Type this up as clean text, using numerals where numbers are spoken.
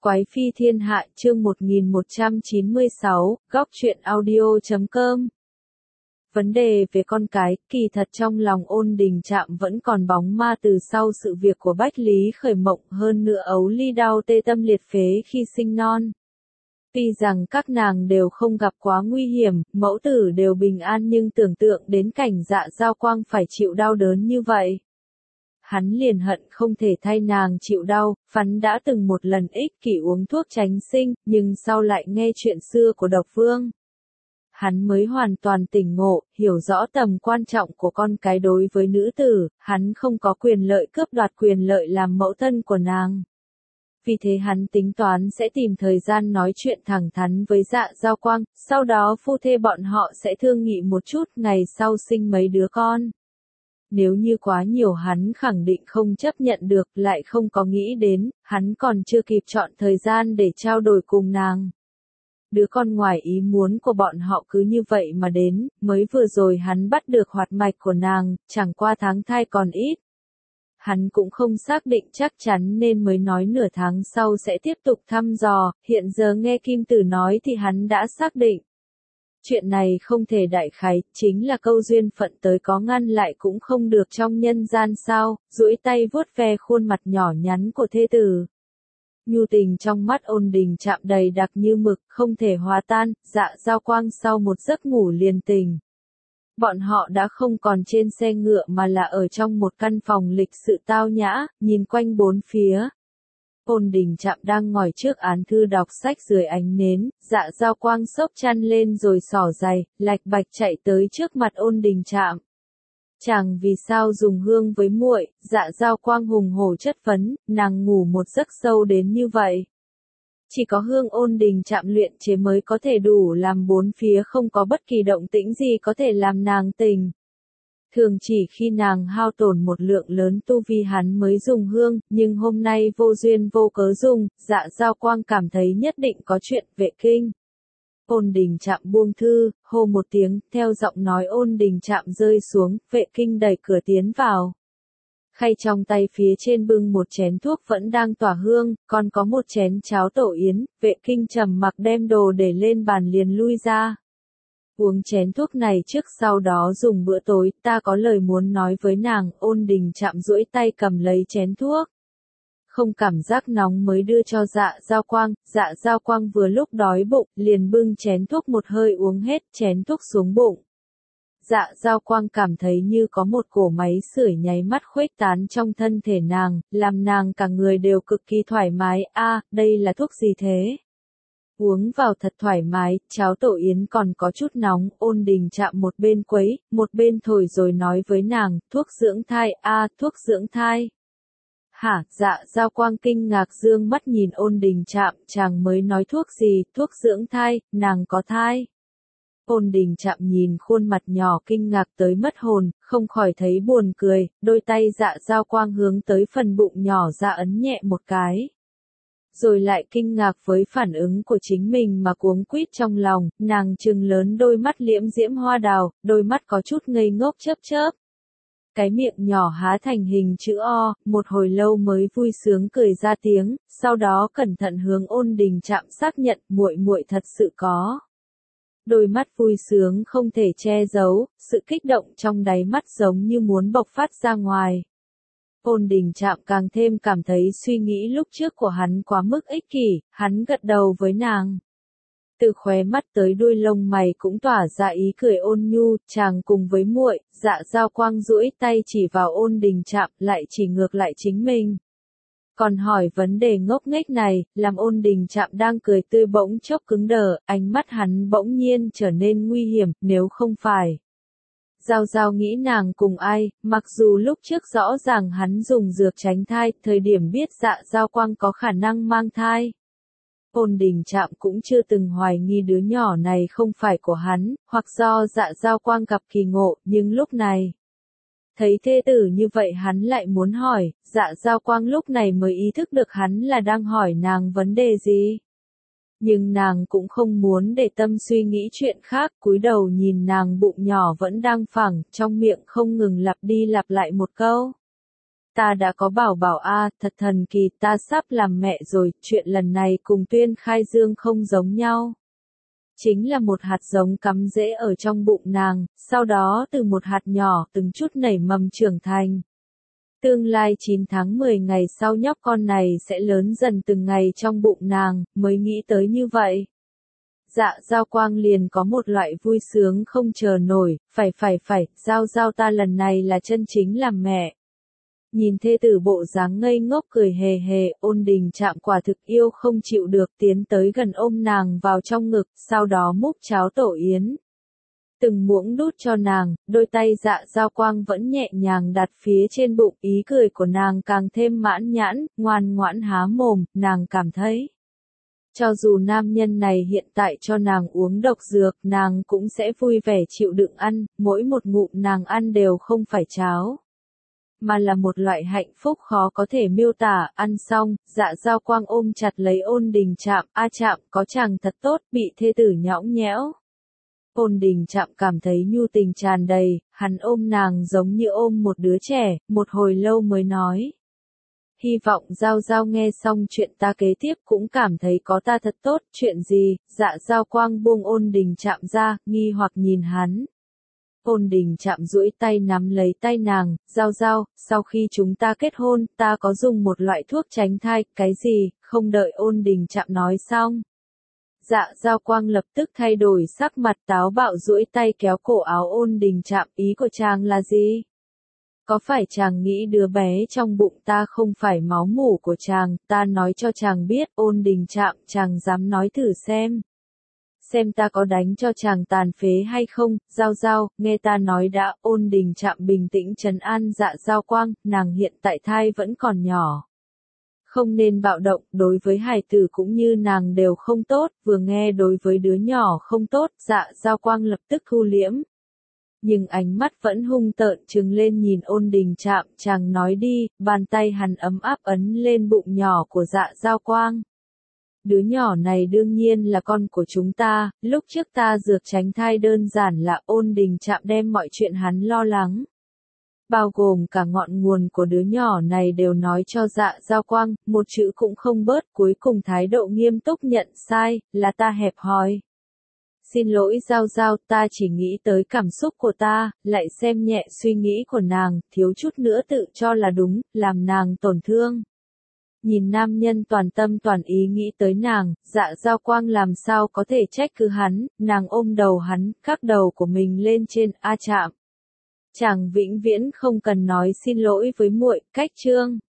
Quái phi thiên hạ chương 1196, góc truyện audio.com. Vấn đề về con cái, kỳ thật trong lòng Ôn Đình Trạm vẫn còn bóng ma từ sau sự việc của Bách Lý Khởi Mộng, hơn nữa Ấu Ly đau tê tâm liệt phế khi sinh non. Tuy rằng các nàng đều không gặp quá nguy hiểm, mẫu tử đều bình an, nhưng tưởng tượng đến cảnh Dạ Giao Quang phải chịu đau đớn như vậy, hắn liền hận không thể thay nàng chịu đau. Hắn đã từng một lần ích kỷ uống thuốc tránh sinh, nhưng sau lại nghe chuyện xưa của Độc Vương, hắn mới hoàn toàn tỉnh ngộ, hiểu rõ tầm quan trọng của con cái đối với nữ tử. Hắn không có quyền lợi cướp đoạt quyền lợi làm mẫu thân của nàng. Vì thế hắn tính toán sẽ tìm thời gian nói chuyện thẳng thắn với Dạ Giao Quang, sau đó phu thê bọn họ sẽ thương nghị một chút, ngày sau sinh mấy đứa con. Nếu như quá nhiều hắn khẳng định không chấp nhận được, lại không có nghĩ đến, hắn còn chưa kịp chọn thời gian để trao đổi cùng nàng. Đứa con ngoài ý muốn của bọn họ cứ như vậy mà đến, mới vừa rồi hắn bắt được hoạt mạch của nàng, chẳng qua tháng thai còn ít. Hắn cũng không xác định chắc chắn nên mới nói nửa tháng sau sẽ tiếp tục thăm dò, hiện giờ nghe Kim Tử nói thì hắn đã xác định. Chuyện này không thể đại khái, chính là câu duyên phận tới có ngăn lại cũng không được trong nhân gian sao, duỗi tay vuốt ve khuôn mặt nhỏ nhắn của thê tử. Nhu tình trong mắt Ôn Đình Trạm đầy đặc như mực, không thể hòa tan. Dạ Giao Quang sau một giấc ngủ liền tỉnh. Bọn họ đã không còn trên xe ngựa mà là ở trong một căn phòng lịch sự tao nhã, nhìn quanh bốn phía. Ôn Đình Trạm đang ngồi trước án thư đọc sách dưới ánh nến, Dạ Giao Quang xốc chăn lên rồi xỏ giày, lạch bạch chạy tới trước mặt Ôn Đình Trạm. Chàng vì sao dùng hương với muội? Dạ Giao Quang hùng hổ chất vấn, nàng ngủ một giấc sâu đến như vậy. Chỉ có hương Ôn Đình Trạm luyện chế mới có thể đủ làm bốn phía không có bất kỳ động tĩnh gì có thể làm nàng tỉnh. Thường chỉ khi nàng hao tổn một lượng lớn tu vi hắn mới dùng hương, nhưng hôm nay vô duyên vô cớ dùng. Dạ Giao Quang cảm thấy nhất định có chuyện. Vệ Kinh. Ôn Đình Trạm buông thư, hô một tiếng, theo giọng nói Ôn Đình Trạm rơi xuống, Vệ Kinh đẩy cửa tiến vào. Khay trong tay phía trên bưng một chén thuốc vẫn đang tỏa hương, còn có một chén cháo tổ yến. Vệ Kinh trầm mặc đem đồ để lên bàn liền lui ra. Uống chén thuốc này trước sau đó dùng bữa tối, ta có lời muốn nói với nàng. Ôn Đình Trạm duỗi tay cầm lấy chén thuốc. Không cảm giác nóng mới đưa cho Dạ Giao Quang. Dạ Giao Quang vừa lúc đói bụng, liền bưng chén thuốc một hơi uống hết chén thuốc xuống bụng. Dạ Giao Quang cảm thấy như có một cỗ máy sưởi nháy mắt khuếch tán trong thân thể nàng, làm nàng cả người đều cực kỳ thoải mái. Đây là thuốc gì thế? Uống vào thật thoải mái. Cháo tổ yến còn có chút nóng. Ôn Đình Trạm một bên quấy, một bên thổi rồi nói với nàng, thuốc dưỡng thai. Thuốc dưỡng thai. Hả? Dạ Giao Quang kinh ngạc dương mắt nhìn Ôn Đình Trạm, chàng mới nói thuốc gì? Thuốc dưỡng thai, nàng có thai. Ôn Đình Trạm nhìn khuôn mặt nhỏ kinh ngạc tới mất hồn, không khỏi thấy buồn cười, đôi tay Dạ Giao Quang hướng tới phần bụng nhỏ ra ấn nhẹ một cái. Rồi lại kinh ngạc với phản ứng của chính mình mà cuống quýt trong lòng, nàng trừng lớn đôi mắt liễm diễm hoa đào, đôi mắt có chút ngây ngốc chớp chớp. Cái miệng nhỏ há thành hình chữ O, một hồi lâu mới vui sướng cười ra tiếng, sau đó cẩn thận hướng Ôn Đình Trạm xác nhận, muội muội thật sự có. Đôi mắt vui sướng không thể che giấu, sự kích động trong đáy mắt giống như muốn bộc phát ra ngoài. Ôn Đình Trạm càng thêm cảm thấy suy nghĩ lúc trước của hắn quá mức ích kỷ, hắn gật đầu với nàng. Từ khóe mắt tới đuôi lông mày cũng tỏa ra ý cười ôn nhu, chàng cùng với muội. Dạ Giao Quang duỗi tay chỉ vào Ôn Đình Trạm, lại chỉ ngược lại chính mình. Còn hỏi vấn đề ngốc nghếch này, làm Ôn Đình Trạm đang cười tươi bỗng chốc cứng đờ, ánh mắt hắn bỗng nhiên trở nên nguy hiểm, nếu không phải. Giao Giao nghĩ nàng cùng ai, mặc dù lúc trước rõ ràng hắn dùng dược tránh thai, thời điểm biết Dạ Giao Quang có khả năng mang thai. Ôn Đình Trạm cũng chưa từng hoài nghi đứa nhỏ này không phải của hắn, hoặc do Dạ Giao Quang gặp kỳ ngộ, nhưng lúc này thấy thê tử như vậy hắn lại muốn hỏi. Dạ Giao Quang lúc này mới ý thức được hắn là đang hỏi nàng vấn đề gì. Nhưng nàng cũng không muốn để tâm suy nghĩ chuyện khác, cúi đầu nhìn nàng bụng nhỏ vẫn đang phẳng, trong miệng không ngừng lặp đi lặp lại một câu. Ta đã có bảo bảo a, thật thần kỳ, ta sắp làm mẹ rồi, chuyện lần này cùng Tuyên Khai Dương không giống nhau. Chính là một hạt giống cắm rễ ở trong bụng nàng, sau đó từ một hạt nhỏ từng chút nảy mầm trưởng thành. Tương lai 9 tháng 10 ngày sau nhóc con này sẽ lớn dần từng ngày trong bụng nàng, mới nghĩ tới như vậy. Dạ Giao Quang liền có một loại vui sướng không chờ nổi, phải, Giao ta lần này là chân chính làm mẹ. Nhìn thê tử bộ dáng ngây ngốc cười hề hề, Ôn Đình Trạm quả thực yêu không chịu được tiến tới gần ôm nàng vào trong ngực, sau đó múc cháo tổ yến. Từng muỗng đút cho nàng, đôi tay Dạ Giao Quang vẫn nhẹ nhàng đặt phía trên bụng, ý cười của nàng càng thêm mãn nhãn, ngoan ngoãn há mồm, nàng cảm thấy. Cho dù nam nhân này hiện tại cho nàng uống độc dược, nàng cũng sẽ vui vẻ chịu đựng ăn, mỗi một ngụm nàng ăn đều không phải cháo, mà là một loại hạnh phúc khó có thể miêu tả. Ăn xong, Dạ Giao Quang ôm chặt lấy Ôn Đình Trạm, a Trạm, có chàng thật tốt, bị thê tử nhõng nhẽo. Ôn Đình Trạm cảm thấy nhu tình tràn đầy, hắn ôm nàng giống như ôm một đứa trẻ, một hồi lâu mới nói. Hy vọng Giao Giao nghe xong chuyện ta kế tiếp cũng cảm thấy có ta thật tốt, chuyện gì? Dạ Giao Quang buông Ôn Đình Trạm ra, nghi hoặc nhìn hắn. Ôn Đình Trạm duỗi tay nắm lấy tay nàng, Giao Giao, sau khi chúng ta kết hôn, ta có dùng một loại thuốc tránh thai, cái gì? Không đợi Ôn Đình Trạm nói xong. Dạ Giao Quang lập tức thay đổi sắc mặt, táo bạo duỗi tay kéo cổ áo Ôn Đình Trạm, ý của chàng là gì? Có phải chàng nghĩ đứa bé trong bụng ta không phải máu mủ của chàng, ta nói cho chàng biết. Ôn Đình Trạm, chàng dám nói thử xem. Xem ta có đánh cho chàng tàn phế hay không? Giao Giao, nghe ta nói đã. Ôn Đình Trạm bình tĩnh trấn an Dạ Giao Quang, nàng hiện tại thai vẫn còn nhỏ. Không nên bạo động, đối với hài tử cũng như nàng đều không tốt, vừa nghe đối với đứa nhỏ không tốt, Dạ Giao Quang lập tức thu liễm. Nhưng ánh mắt vẫn hung tợn trừng lên nhìn Ôn Đình Trạm, chàng nói đi, bàn tay hắn ấm áp ấn lên bụng nhỏ của Dạ Giao Quang. Đứa nhỏ này đương nhiên là con của chúng ta, lúc trước ta dược tránh thai đơn giản là. Ôn Đình Trạm đem mọi chuyện hắn lo lắng, bao gồm cả ngọn nguồn của đứa nhỏ này đều nói cho Dạ Giao Quang, một chữ cũng không bớt, cuối cùng thái độ nghiêm túc nhận sai, là ta hẹp hòi. Xin lỗi Giao Giao, ta chỉ nghĩ tới cảm xúc của ta, lại xem nhẹ suy nghĩ của nàng, thiếu chút nữa tự cho là đúng, làm nàng tổn thương. Nhìn nam nhân toàn tâm toàn ý nghĩ tới nàng, Dạ Giao Quang làm sao có thể trách cứ hắn, nàng ôm đầu hắn, khắc đầu của mình lên trên, a Trạm. Chàng vĩnh viễn không cần nói xin lỗi với muội, cách chương.